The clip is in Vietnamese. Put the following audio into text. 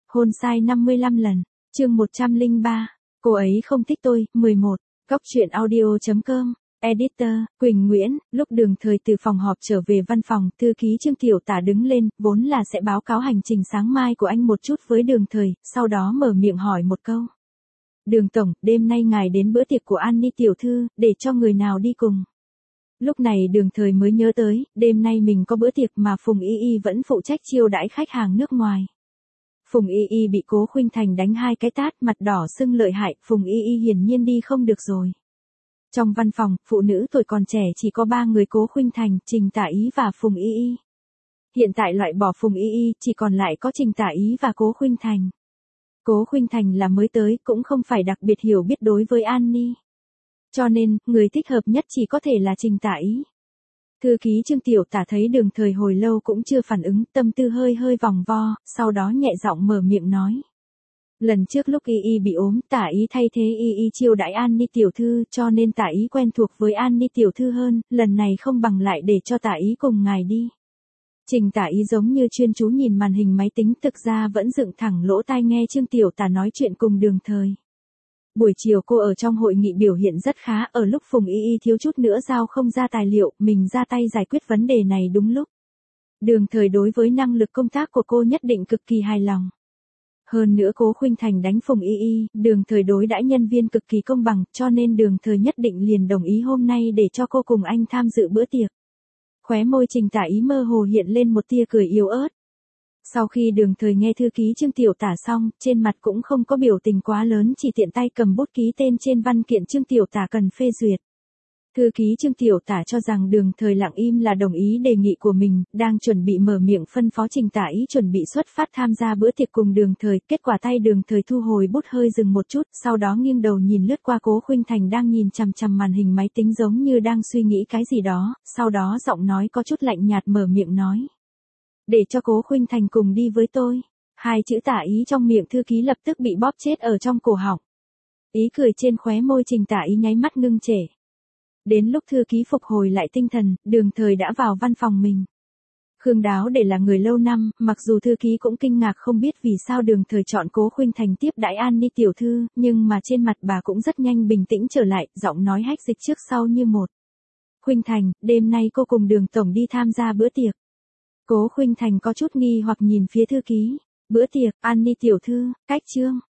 Hôn sai 55 lần. Chương 103. Cô ấy không thích tôi. 11. Góc truyện audio.com. Editor, Quỳnh Nguyễn. Lúc Đường Thời từ phòng họp trở về văn phòng, thư ký Trương Tiểu Tả đứng lên, vốn là sẽ báo cáo hành trình sáng mai của anh một chút với Đường Thời, sau đó mở miệng hỏi một câu. Đường Tổng, đêm nay ngài đến bữa tiệc của Annie tiểu thư, để cho người nào đi cùng? Lúc này Đường Thời mới nhớ tới, đêm nay mình có bữa tiệc mà Phùng Y Y vẫn phụ trách chiêu đãi khách hàng nước ngoài. Phùng Y Y bị Cố Khuynh Thành đánh 2 cái tát, mặt đỏ sưng lợi hại, Phùng Y Y hiển nhiên đi không được rồi. Trong văn phòng, phụ nữ tuổi còn trẻ chỉ có 3 người: Cố Khuynh Thành, Trình Tả Ý và Phùng Y Y. Hiện tại loại bỏ Phùng Y Y, chỉ còn lại có Trình Tả Ý và Cố Khuynh Thành. Cố Khuynh Thành là mới tới, cũng không phải đặc biệt hiểu biết đối với Annie. Cho nên, người thích hợp nhất chỉ có thể là Trình Tả Ý. Thư ký Trương Tiểu Tả thấy Đường Thời hồi lâu cũng chưa phản ứng, tâm tư hơi vòng vo, sau đó nhẹ giọng mở miệng nói. Lần trước lúc Y Y bị ốm, Tả Ý thay thế Y Y chiêu đãi Annie tiểu thư, cho nên Tả Ý quen thuộc với Annie tiểu thư hơn, lần này không bằng lại để cho Tả Ý cùng ngài đi. Trình Tả Ý giống như chuyên chú nhìn màn hình máy tính, thực ra vẫn dựng thẳng lỗ tai nghe Trương Tiểu Tả nói chuyện cùng Đường Thời. Buổi chiều cô ở trong hội nghị biểu hiện rất khá, ở lúc Phùng Y Y thiếu chút nữa giao không ra tài liệu, mình ra tay giải quyết vấn đề này đúng lúc. Đường Thời đối với năng lực công tác của cô nhất định cực kỳ hài lòng. Hơn nữa Cố Khuynh Thành đánh Phùng Y Y, Đường Thời đối đãi nhân viên cực kỳ công bằng, cho nên Đường Thời nhất định liền đồng ý hôm nay để cho cô cùng anh tham dự bữa tiệc. Khóe môi Trình Tả Ý mơ hồ hiện lên một tia cười yếu ớt. Sau khi Đường Thời nghe thư ký Trương Tiểu Tả xong, trên mặt cũng không có biểu tình quá lớn, chỉ tiện tay cầm bút ký tên trên văn kiện Trương Tiểu Tả cần phê duyệt. Thư ký Trương Tiểu Tả cho rằng Đường Thời lặng im là đồng ý đề nghị của mình, đang chuẩn bị mở miệng phân phó Trình Tả Ý chuẩn bị xuất phát tham gia bữa tiệc cùng Đường Thời, kết quả tay Đường Thời thu hồi bút hơi dừng một chút, sau đó nghiêng đầu nhìn lướt qua Cố Khuynh Thành đang nhìn chằm chằm màn hình máy tính giống như đang suy nghĩ cái gì đó, sau đó giọng nói có chút lạnh nhạt mở miệng nói. Để cho Cố Khuynh Thành cùng đi với tôi. 2 chữ Tả Ý trong miệng thư ký lập tức bị bóp chết ở trong cổ họng. Ý cười trên khóe môi Trình Tả Ý nháy mắt ngưng trệ. Đến lúc thư ký phục hồi lại tinh thần, Đường Thời đã vào văn phòng mình. Khương Đáo để là người lâu năm, mặc dù thư ký cũng kinh ngạc không biết vì sao Đường Thời chọn Cố Khuynh Thành tiếp đãi Annie tiểu thư, nhưng mà trên mặt bà cũng rất nhanh bình tĩnh trở lại, giọng nói hách dịch trước sau như một. Khuynh Thành, đêm nay cô cùng Đường Tổng đi tham gia bữa tiệc. Cố Khuynh Thành có chút nghi hoặc nhìn phía thư ký. Bữa tiệc, Annie tiểu thư, cách chương.